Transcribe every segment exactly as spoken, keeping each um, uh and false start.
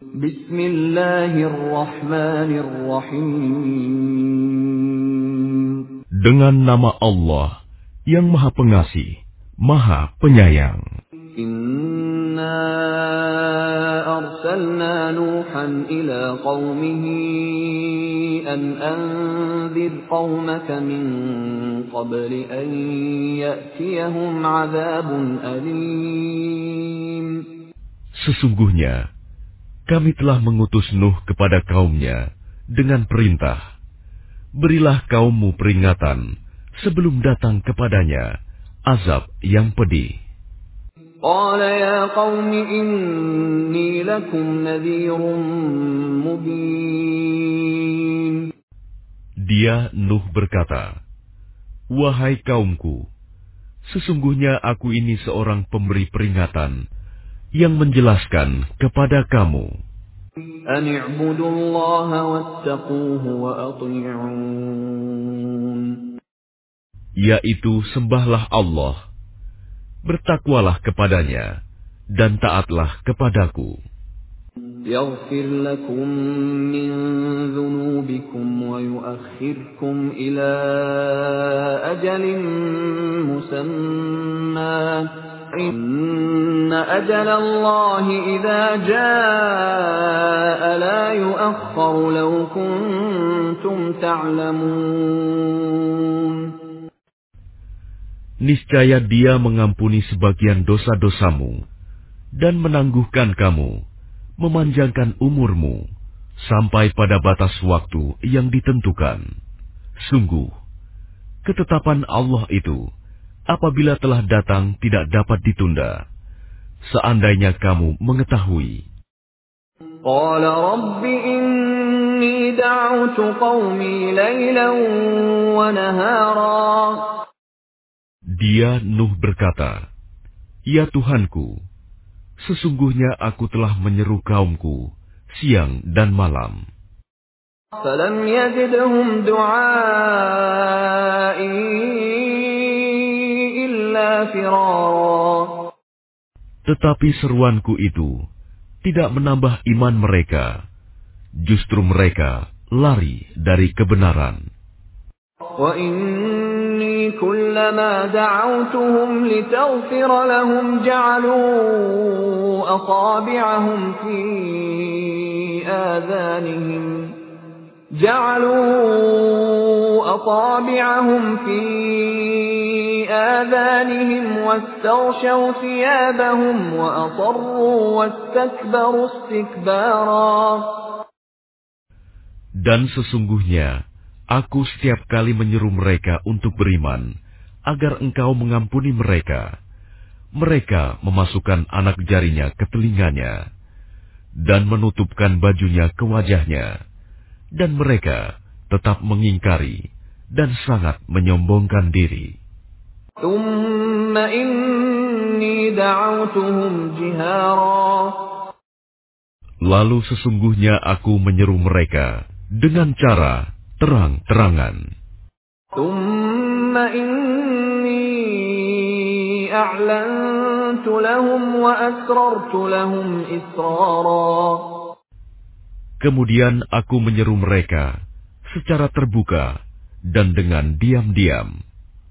Bismillahirrahmanirrahim. Dengan nama Allah yang Maha Pengasih, Maha Penyayang. Inna arsalna Nuhan ila qawmihi an anzir qawmaka min qabli an ya'tiyahum 'adzabun alim. Sesungguhnya kami telah mengutus Nuh kepada kaumnya dengan perintah, berilah kaummu peringatan sebelum datang kepadanya azab yang pedih. Qala ya qaumi inni lakum nadhirun mubin. Dia Nuh berkata, wahai kaumku, sesungguhnya aku ini seorang pemberi peringatan yang menjelaskan kepada kamu. An i'budullaha wattaquhu wa ati'un. Yaitu sembahlah Allah, bertakwalah kepadanya, dan taatlah kepadaku. Yaghfir lakum min dhunubikum wa yu'akhirkum ila ajalin musamma. Inna ajalallahi idza jaa'a la yu'akhkharu law kuntum ta'lamun. Niscaya Dia mengampuni sebagian dosa-dosamu dan menangguhkan kamu, memanjangkan umurmu sampai pada batas waktu yang ditentukan. Sungguh, ketetapan Allah itu apabila telah datang tidak dapat ditunda. Seandainya kamu mengetahui. Qala rabbi inni da'utu qaumi laylan wa nahara. Dia Nuh berkata, ya Tuhanku, sesungguhnya aku telah menyeru kaumku siang dan malam. Falam yazidhum du'ai illa firara. Tetapi seruanku itu tidak menambah iman mereka, justru mereka lari dari kebenaran. Wa inni kullama da'awtuhum litaghfira lahum ja'alu asabi'ahum fi adhanihim جعلوا أصابعهم في آذانهم واستغشوا ثيابهم وأصروا واستكبروا استكبارا. Dan sesungguhnya aku setiap kali menyeru mereka untuk beriman agar engkau mengampuni mereka, mereka memasukkan anak jarinya ke telinganya dan menutupkan bajunya ke wajahnya. Dan mereka tetap mengingkari dan sangat menyombongkan diri. Lalu sesungguhnya aku menyeru mereka dengan cara terang-terangan. Kemudian aku menyeru mereka secara terbuka dan dengan diam-diam.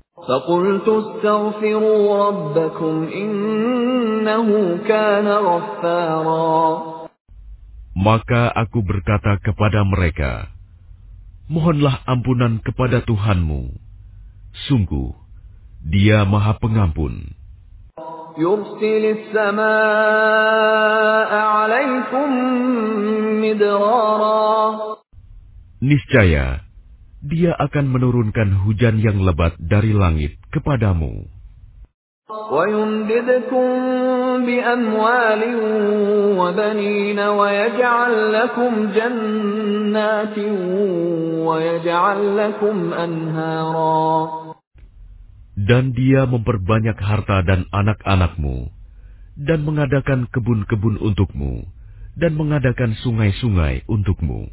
Maka aku berkata kepada mereka, mohonlah ampunan kepada Tuhanmu. Sungguh, Dia Maha Pengampun. Yursilis samaa'a 'alaikum midrara. Niscaya, Dia akan menurunkan hujan yang lebat dari langit kepadamu. Wa yumdidkum bi amwalin wa banina wa yaj'al lakum jannatin wa yaj'al lakum anhara. Dan Dia memperbanyak harta dan anak-anakmu, dan mengadakan kebun-kebun untukmu, dan mengadakan sungai-sungai untukmu.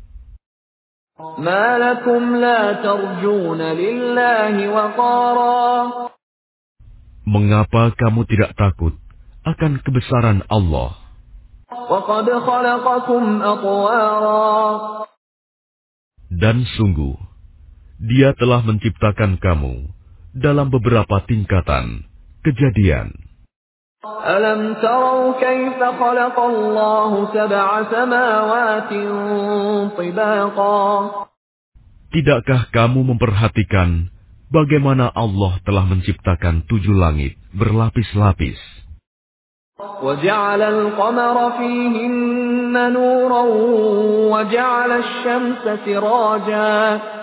Ma lakum la tarjuna lillahi waqara. Mengapa kamu tidak takut akan kebesaran Allah? وَقَدْ خَلَقَكُمْ أَطْوَارًا. Dan sungguh, Dia telah menciptakan kamu dalam beberapa tingkatan. Kejadian. أَلَمْ تَرَوْا كَيْفَ خَلَقَ اللَّهُ سَبْعَ سَمَاوَاتٍ طِبَاقًا. Tidakkah kamu memperhatikan bagaimana Allah telah menciptakan tujuh langit berlapis-lapis? وَجَعَلَ الْقَمَرَ فِيهِنَّ نُورًا وَجَعَلَ الشَّمْسَ سِرَاجًا.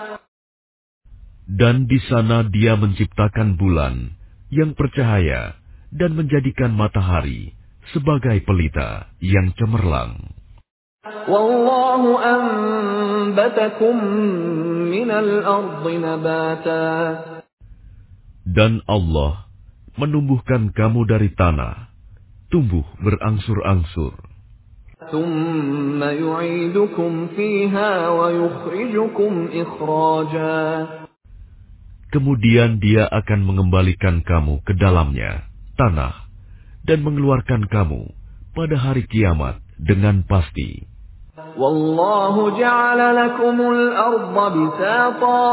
Dan di sana Dia menciptakan bulan yang bercahaya dan menjadikan matahari sebagai pelita yang cemerlang. وَاللَّهُ أَنبَتَكُم مِّنَ الْأَرْضِ نَبَاتًا. Dan Allah menumbuhkan kamu dari tanah, tumbuh berangsur-angsur. ثُمَّ يُعِيدُكُمْ فِيهَا وَيُخْرِجُكُمْ إِخْرَاجًا. Kemudian Dia akan mengembalikan kamu ke dalamnya, tanah, dan mengeluarkan kamu pada hari kiamat dengan pasti. وَاللَّهُ جَعَلَ لَكُمُ الْأَرْضَ بِسَاطًا.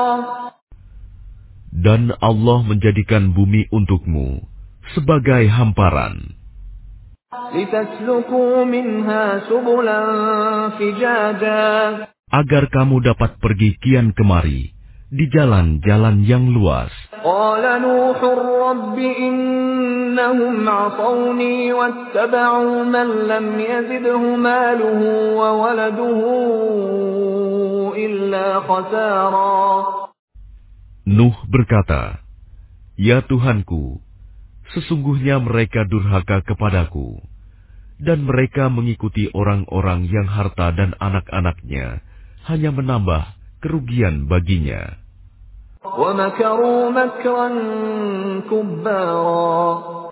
Dan Allah menjadikan bumi untukmu sebagai hamparan, لِتَسْلُكُوا مِنْهَا سُبُلًا فِجَاجًا. agar kamu dapat pergi kian kemari di jalan-jalan yang luas. قَالَ نُوحٌ رَبِّ إِنَّهُمْ عَصَوْنِي وَاتَّبَعُوا مَن لَّمْ يَزِدْهُ مَالُهُ وَوَلَدُهُ إِلَّا خَسَارًا. Nuh berkata, "Ya Tuhanku, sesungguhnya mereka durhaka kepadaku, dan mereka mengikuti orang-orang yang harta dan anak-anaknya hanya menambah kerugian baginya." وَمَكَرُوا مَكْرًا كُبَّارًا.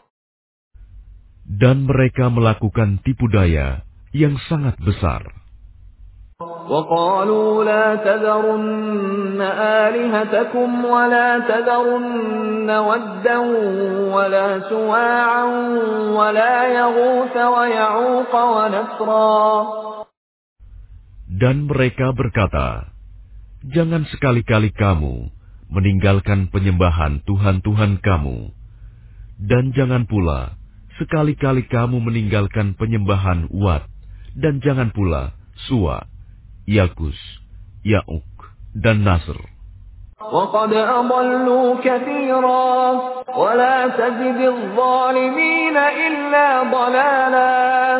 Dan mereka melakukan tipu daya yang sangat besar. وَقَالُوا لَا تَذَرُنَّ آلِهَتَكُمْ وَلَا تَذَرُنَّ وَدًّا وَلَا سُوَاعًا وَلَا يَغُوثَ وَيَعُوقَ وَنَسْرًا. Dan mereka berkata, "Jangan sekali-kali kamu meninggalkan penyembahan Tuhan-Tuhan kamu, dan jangan pula sekali-kali kamu meninggalkan penyembahan Wat, dan jangan pula Suwa, Yagus, Ya'uk, dan Nasr. وَقَدْ أَضَلُّوا كَثِيرًا وَلَا تَزِدِ الظَّالِمِينَ إِلَّا ضَلَالًا.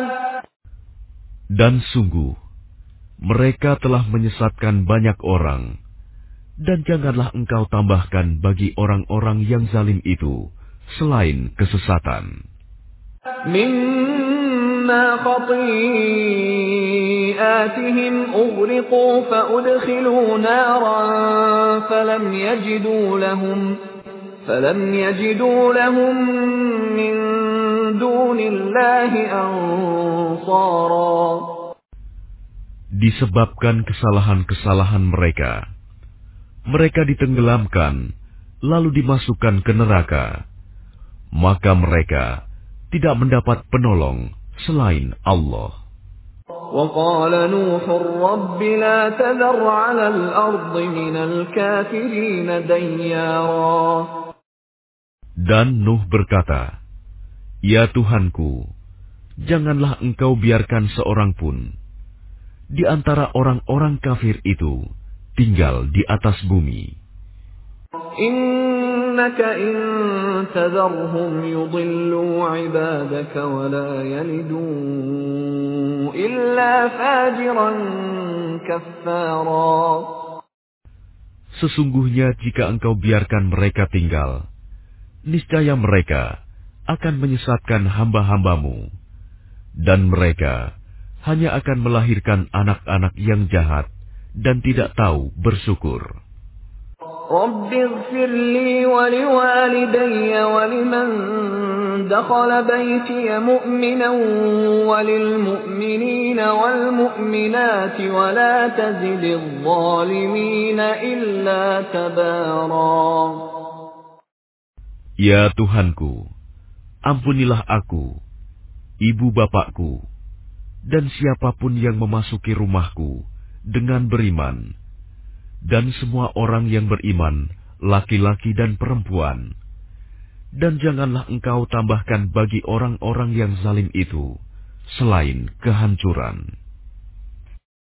Dan sungguh, mereka telah menyesatkan banyak orang, dan janganlah engkau tambahkan bagi orang-orang yang zalim itu selain kesesatan. مِمَّا خَطِيئَاتِهِمْ أُغْرِقُوا فَأُدْخِلُوا نَارًا فَلَمْ يَجِدُوا لَهُمْ فَلَمْ يَجِدُوا لَهُم مِّن دُونِ اللَّهِ أَنصَارًا. Disebabkan kesalahan-kesalahan mereka, mereka ditenggelamkan, lalu dimasukkan ke neraka. Maka mereka tidak mendapat penolong selain Allah. وَقَالَ نُوحٌ رَبِّ لَا تَذَرْ عَلَى الْأَرْضِ مِنَ الْكَافِرِينَ دَيَّارًا. Dan Nuh berkata, "Ya Tuhanku, janganlah engkau biarkan seorang pun di antara orang-orang kafir itu tinggal di atas bumi. إِنَّكَ إِن تَذَرْهُمْ يُضِلُّوا عِبَادَكَ وَلَا يَلِدُوا إِلَّا فَاجِرًا كَفَّارًا." Sesungguhnya jika engkau biarkan mereka tinggal, niscaya mereka akan menyesatkan hamba-hambamu, dan mereka hanya akan melahirkan anak-anak yang jahat dan tidak tahu bersyukur. رَبِّ اغْفِرْ لِي وَلِوَالِدَيَّ وَلِمَن دَخَلَ بَيْتِيَ مُؤْمِنًا وَلِلْمُؤْمِنِينَ وَالْمُؤْمِنَاتِ وَلَا تَزِدِ الظَّالِمِينَ إِلَّا تَبَارًا. Ya Tuhanku, ampunilah aku, ibu bapakku, dan siapapun yang memasuki rumahku dengan beriman, dan semua orang yang beriman, laki-laki dan perempuan. Dan janganlah engkau tambahkan bagi orang-orang yang zalim itu selain kehancuran.